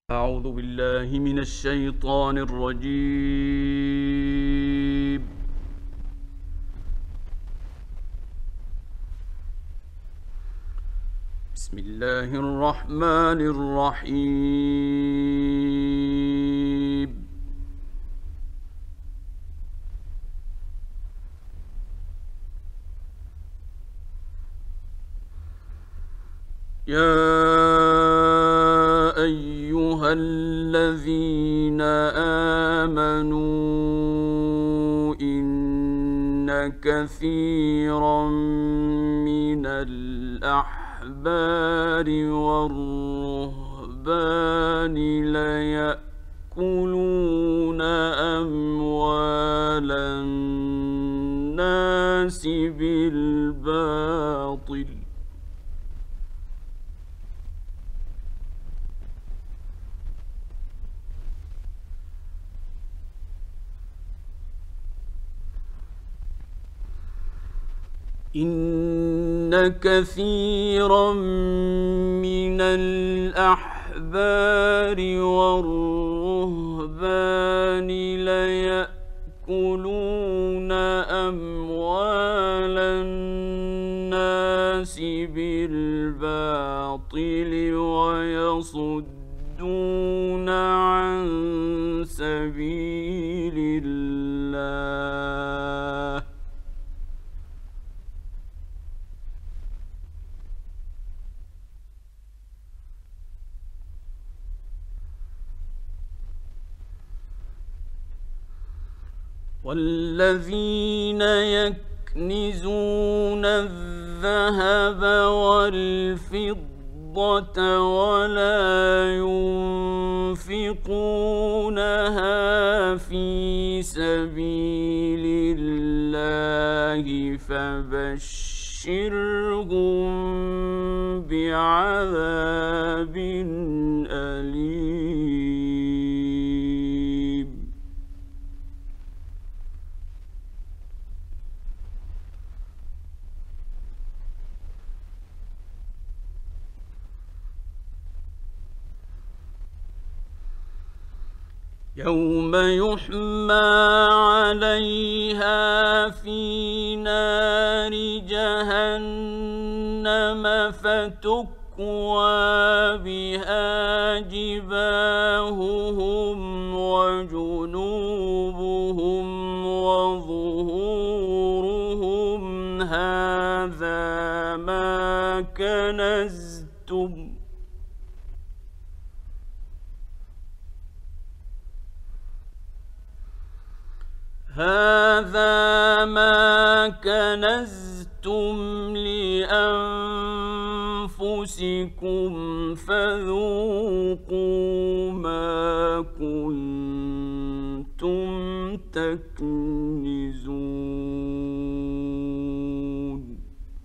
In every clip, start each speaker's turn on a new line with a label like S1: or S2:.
S1: أعوذ بالله من الشيطان الرجيم. بسم الله الرحمن الرحيم. يا أيها الذين آمنوا إن كثيرا من الأحبار والرهبان ليأكلون أموال الناس بالباطل إن كثيرا من الأحبار والرهبان ليأكلون أموال الناس بالباطل ويصدون عن سبيل الله والذين يكنزون الذهب والفضة ولا ينفقونها في سبيل الله فبشرهم بعذاب أليم. يوم يحمى عليها في نار جهنم فتكوى بها جباههم وجنوبهم وظهورهم هذا ما كنزتم لأنفسكم فذوقوا ما كنتم تكنزون.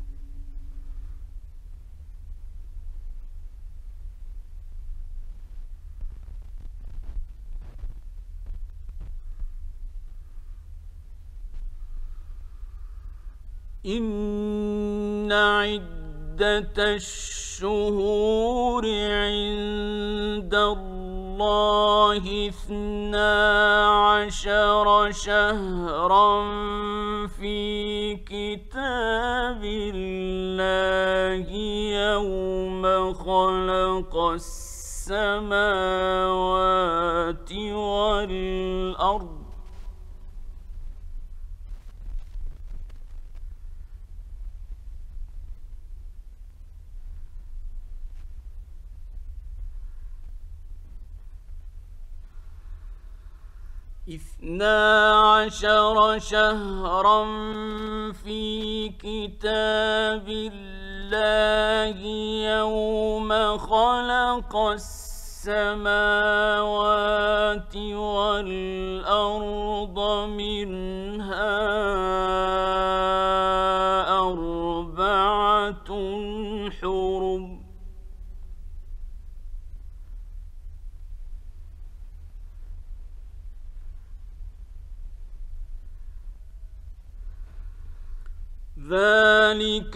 S1: إن عدة الشهور عند الله 12 شهرا في كتاب الله يوم خلق السماوات والأرض اثنا عشر شهرا في كتاب الله يوم خلق السماوات والأرض منها 4 حرم ذلك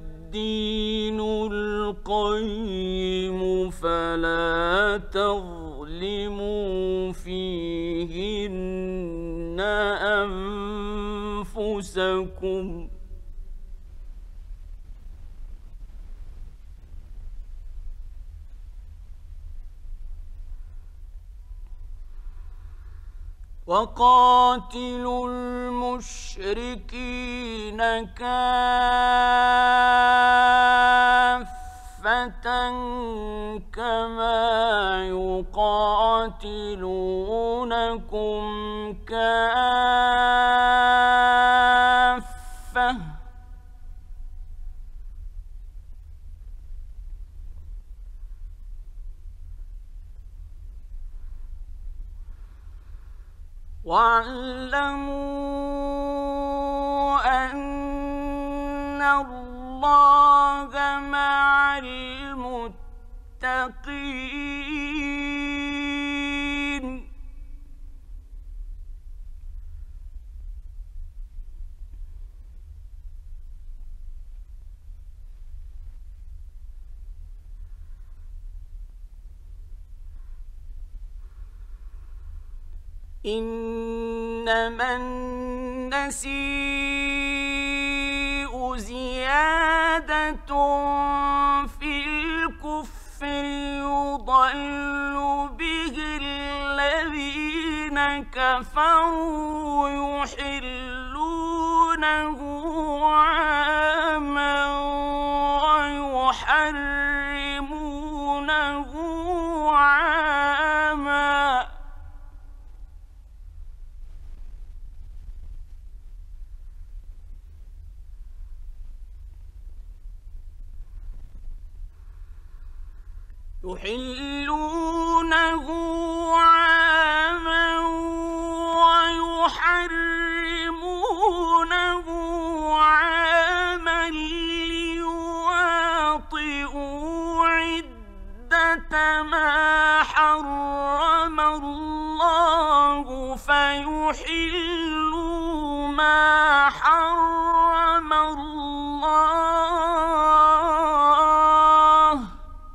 S1: الدين القيم فلا تظلموا تظلموا فيهن أنفسكم وقاتلوا المشركين كافة كما يقاتلونكم كافة واعلموا أن الله مع المتقين إنما النسيء زيادة في الكفر يضل به الذين كفروا يحلونه عاما ويحرمونه عاما ويحرمونه عاما ليواطئوا عدة ما حرم الله فيحلوا ما حرم الله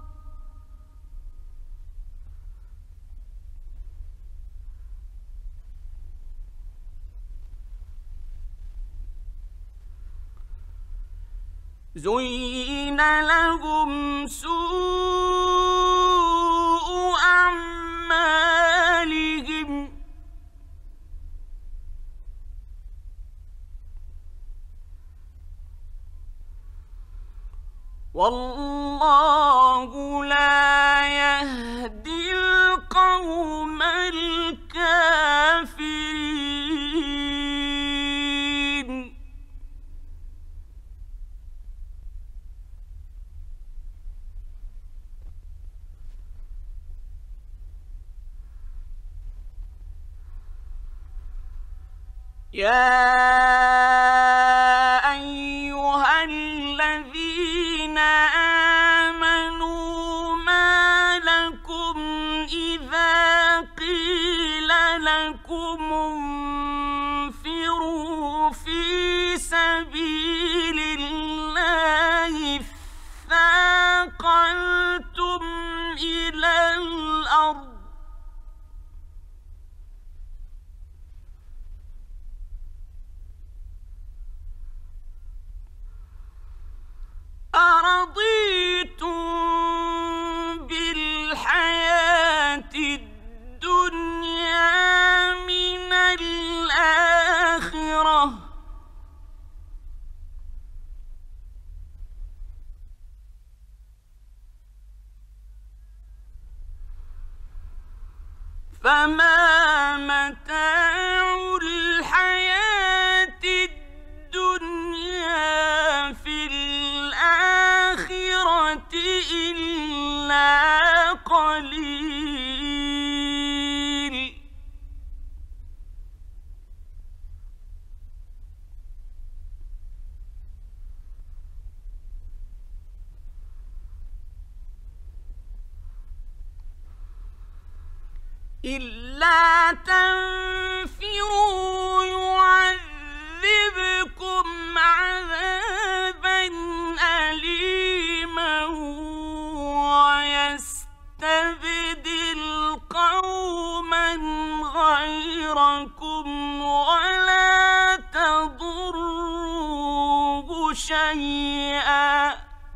S1: زين لهم سوء أعمالهم والله لا يهدي القوم الكافرين يا أيها الذين آمنوا ما لكم إذا قيل لكم انفروا في سبيل الله اثاقلتم إلى الأرض أرضيتم بالحياة الدنيا من الآخرة فما متاع الحياة الدنيا في الآخرة إلا قليل إلا تنفروا يعذبكم عذابا أليما ويستبدل قوما يضركم ولا تضروه شيئا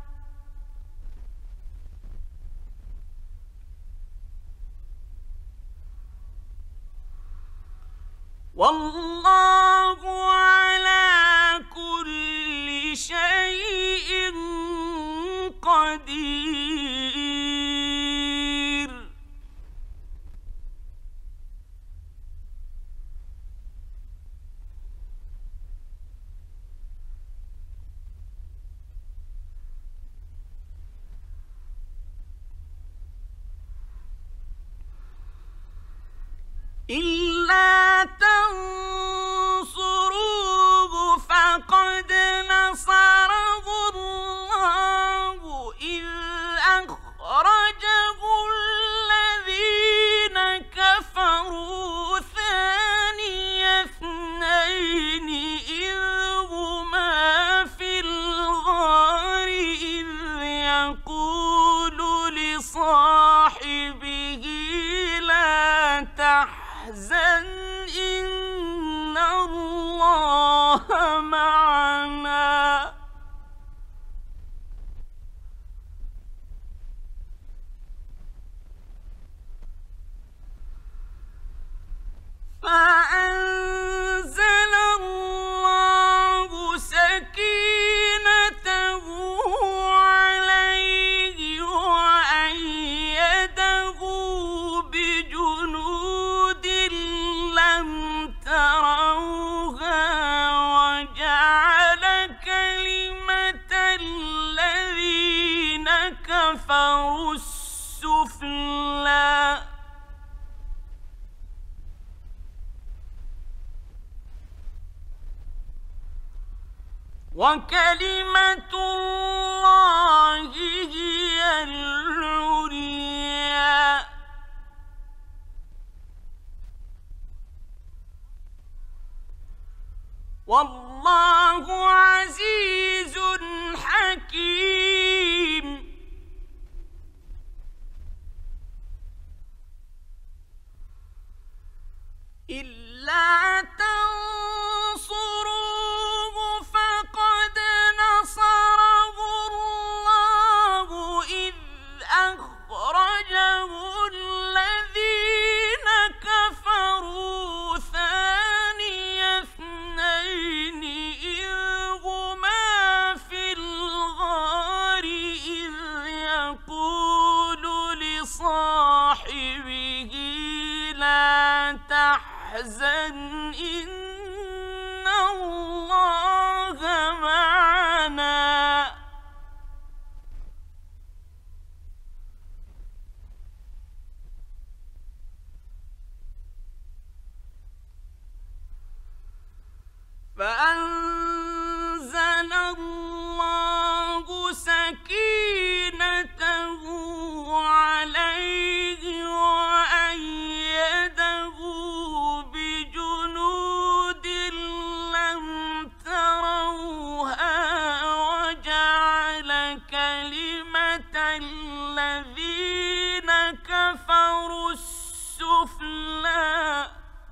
S1: والله على كل شيء قدير إلا تنصروه فقد نصره الله إذ أخرجه الذين كفروا ثاني اثنين إذ هما في الغار إذ يقول لصاحبه لا تحزن إن الله معنا فأنزل الله سكينته عليه وأيده بجنود لم تروها وجعل كلمة الذين كفروا السفلى وكلمة الله هي العليا والله عزيز حكيم إلا تنصروه فقد نصره الله إذ أخرجه الذين كفروا ثاني اثنين إذ هما في الغار إذ يقول لصاحبه لا تحزن إن الله معنا فأنزل الله سكينته عليه وأيده بجنود لم تروها وجعل كلمة الذين كفروا السفلى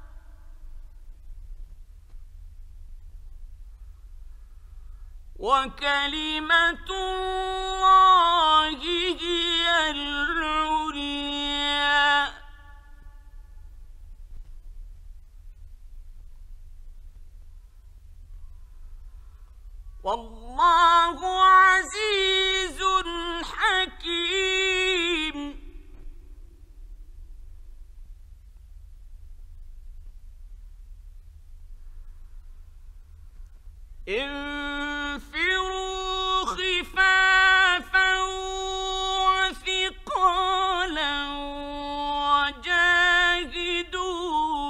S1: وكلمة الله هي العليا والله عزيز حكيم انفروا خفافا وثقالا وجاهدوا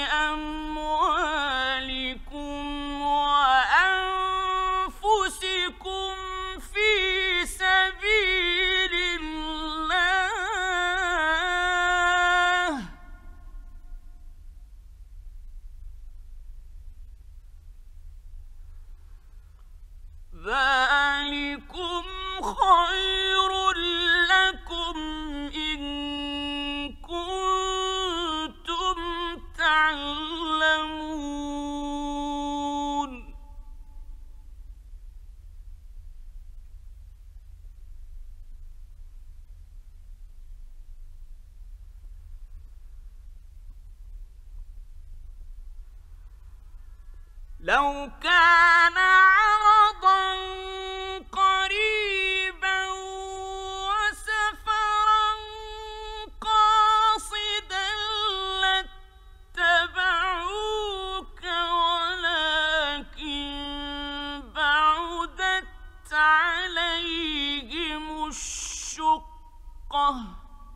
S1: بأموالكم وأنفسكم في سبيل الله لو كان عرضا قريبا وسفرا قاصدا لاتبعوك ولكن بعدت عليهم الشقة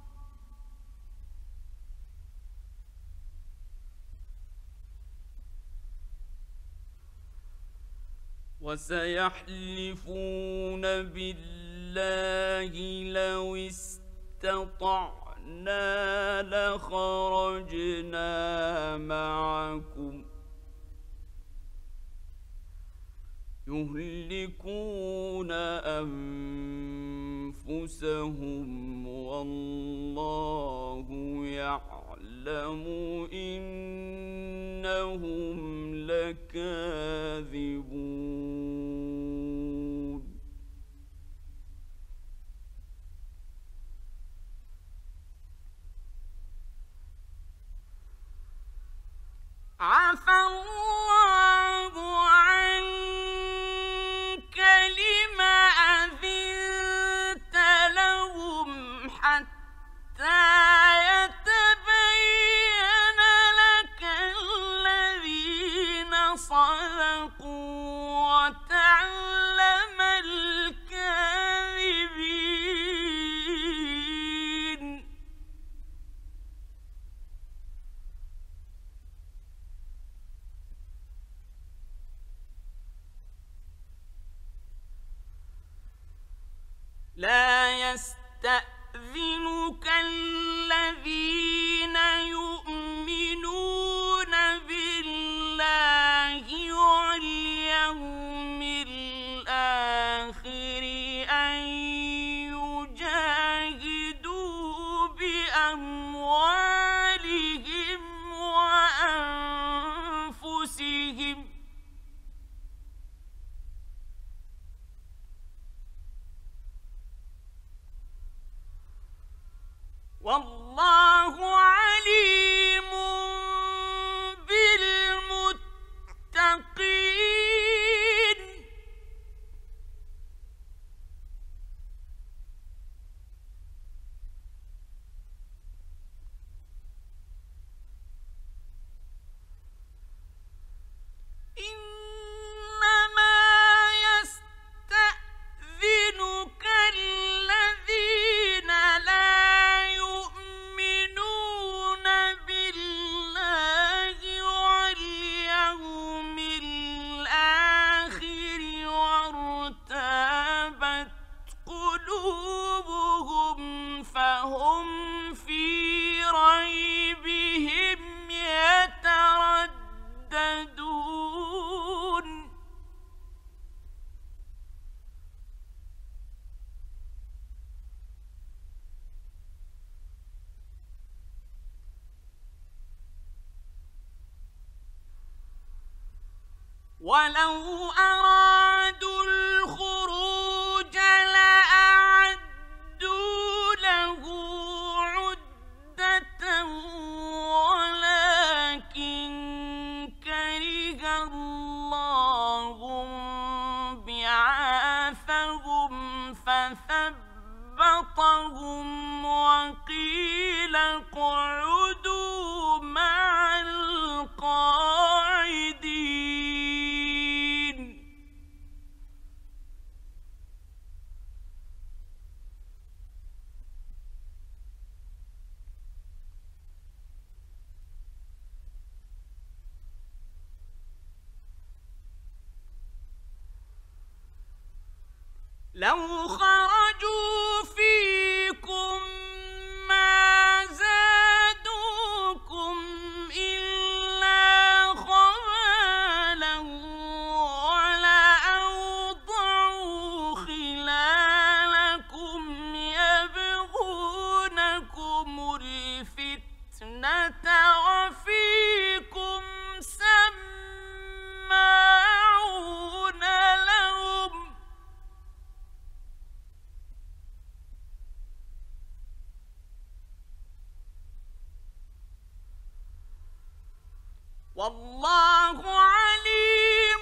S1: وسيحلفون بالله لو استطعنا لخرجنا معكم يهلكون أنفسهم والله يعلم إنهم لكاذبون عفى الله عنك لما أذنت لهم حتى يتبين لك الذين صدقوا وتعلم الكاذبين لا يستأذنك الذين يؤمنون بالله واليوم الآخر أن يجاهدوا بأموالهم وأنفسهم والله عليم بالمتقين إنما يستأذنك الذين لا يؤمنون بالله واليوم الآخر وارتابت قلوبهم فهم في ريبهم يترددون ولو أرادوا الخروج لأعدوا له عدة ولكن كره الله بعاثهم فثبطهم وقيل اقعدوا مع القاعدين لو خرجوا فيكم ما زادوكم إلا خبالا ولأوضعوا خلالكم يبغونكم الفتنة وفيكم سماعون لهم والله عليم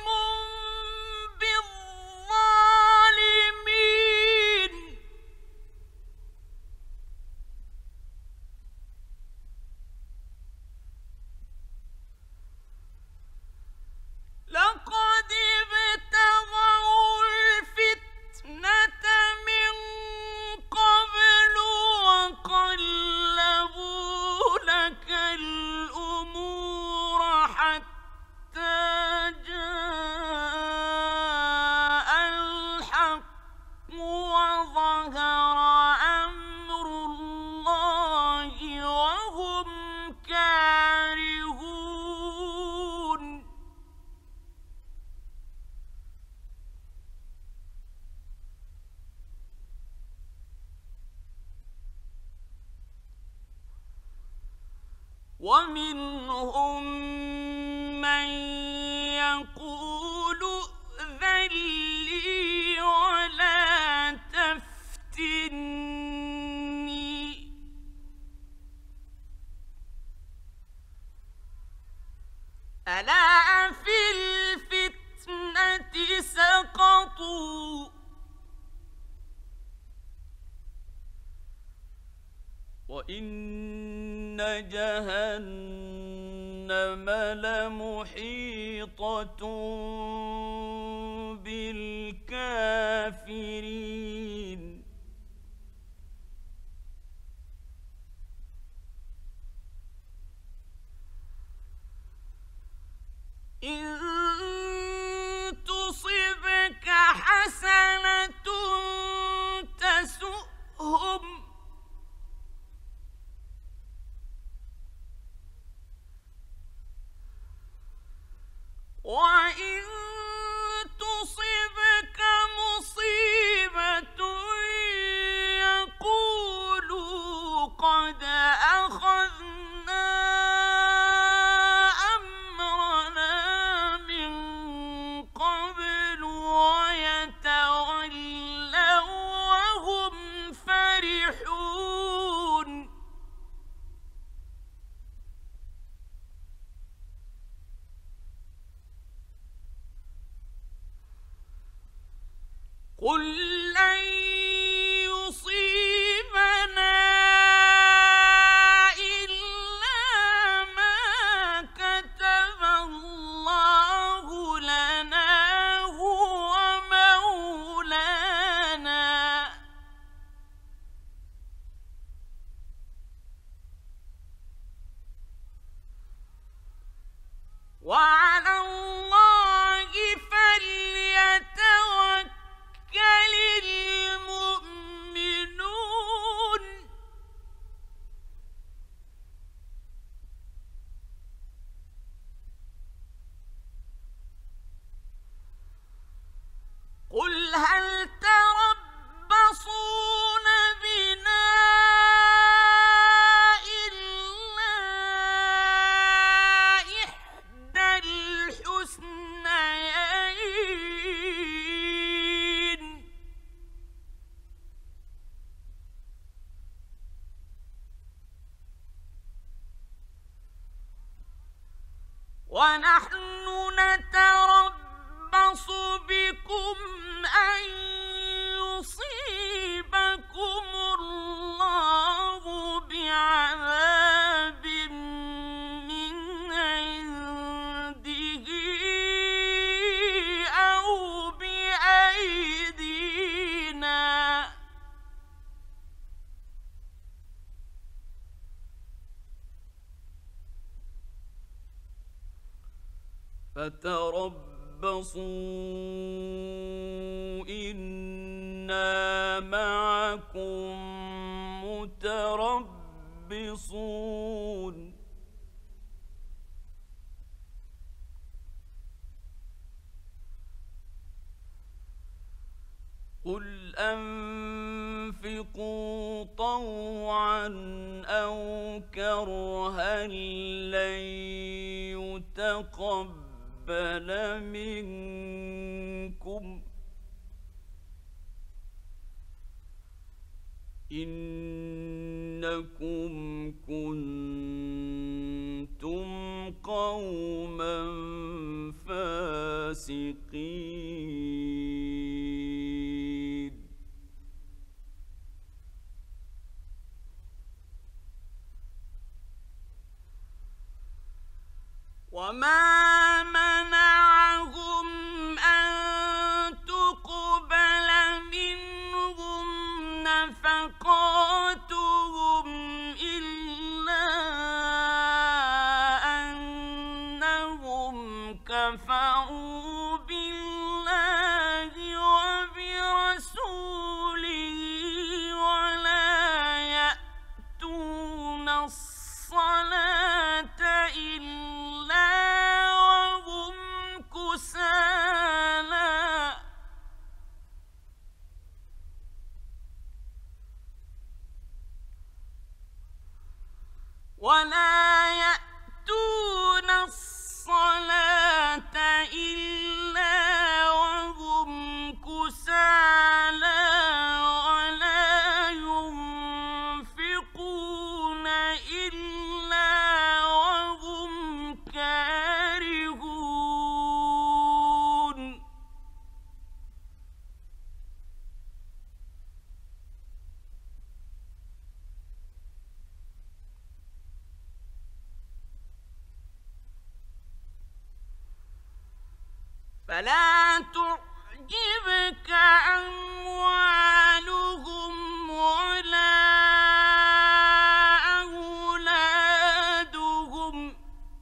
S1: ومنهم من يقول ائذن لي ولا تفتني ألا في الفتنة سقطوا وإن جهنم لمحيطة بالكافرين إن تصبك حسنة تسؤهم وإن تصبك مصيبة يقولوا قد أخذنا أمرنا من قبل ويتولوا وهم فرحون قل لن يصيبنا إلا ما كتب الله لنا هو مولانا وعلى الله فليتوكل المؤمنون قل هل تربصون بنا إلا إحدى الحسنيين ونحن نتربص بكم أن يصيبكم الله بعذاب من عنده أو بأيدينا فتربصوا إنا معكم متربصون قل أنفقوا طوعا أو كرها لن يتقبل منكم إنكم كنتم قوما فاسقين وما منعهم أن تقبل منهم نفقاتهم إلا أنهم كفروا بالله وبرسوله ولا يأتون الصلاة إلا وهم كسالى ولا يأتون فلا تعجبك أموالهم ولا أولادهم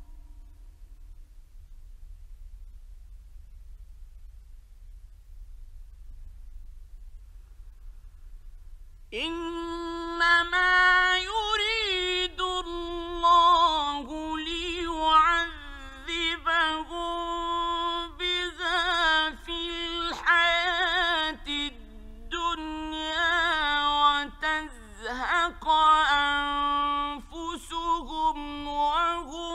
S1: إنما يريد الله ليعذبهم بها في الحياة الدنيا وتزهق أنفسهم وهم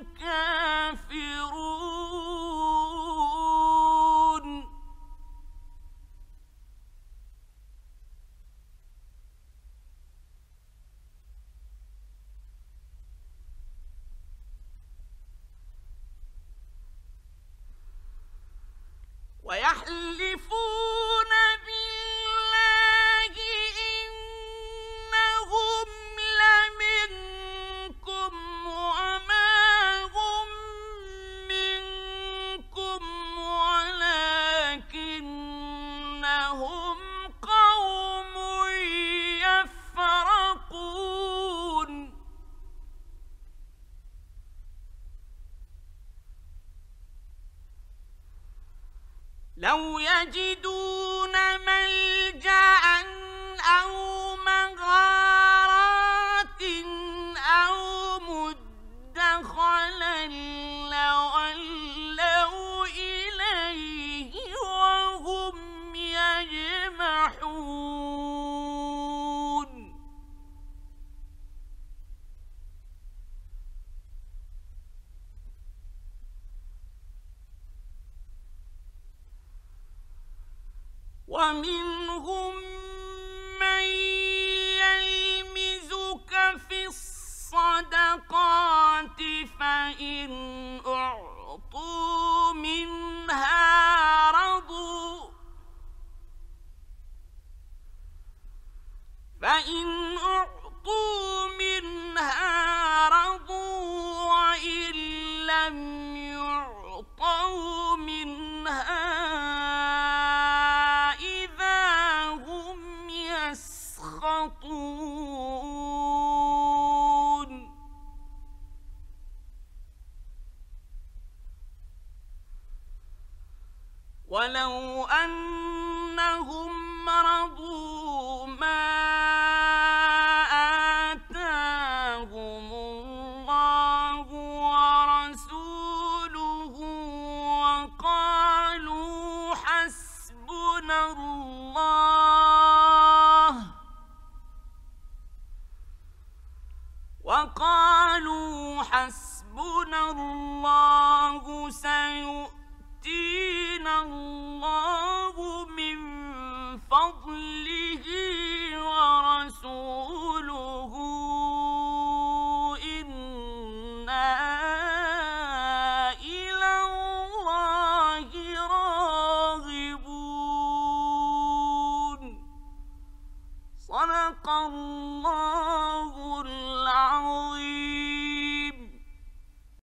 S1: كافرون. ويحلفون بالله إنهم لمنكم وما هم منكم ولكنهم قوم يفرقون. لو يجدون ملجأ أو مغارات أو مدخلا لولوا إليه وهم يجمحون. ومنهم من يلمزك في الصدقات فإن أعطوا منها رضوا وإن لم يعطوا منها يسخطون. ولو أنهم رضوا ما آتاهم الله ورسوله وقالوا حسبنا الله سيؤتينا الله من فضله ورسوله إنا إلى الله راغبون. صدق الله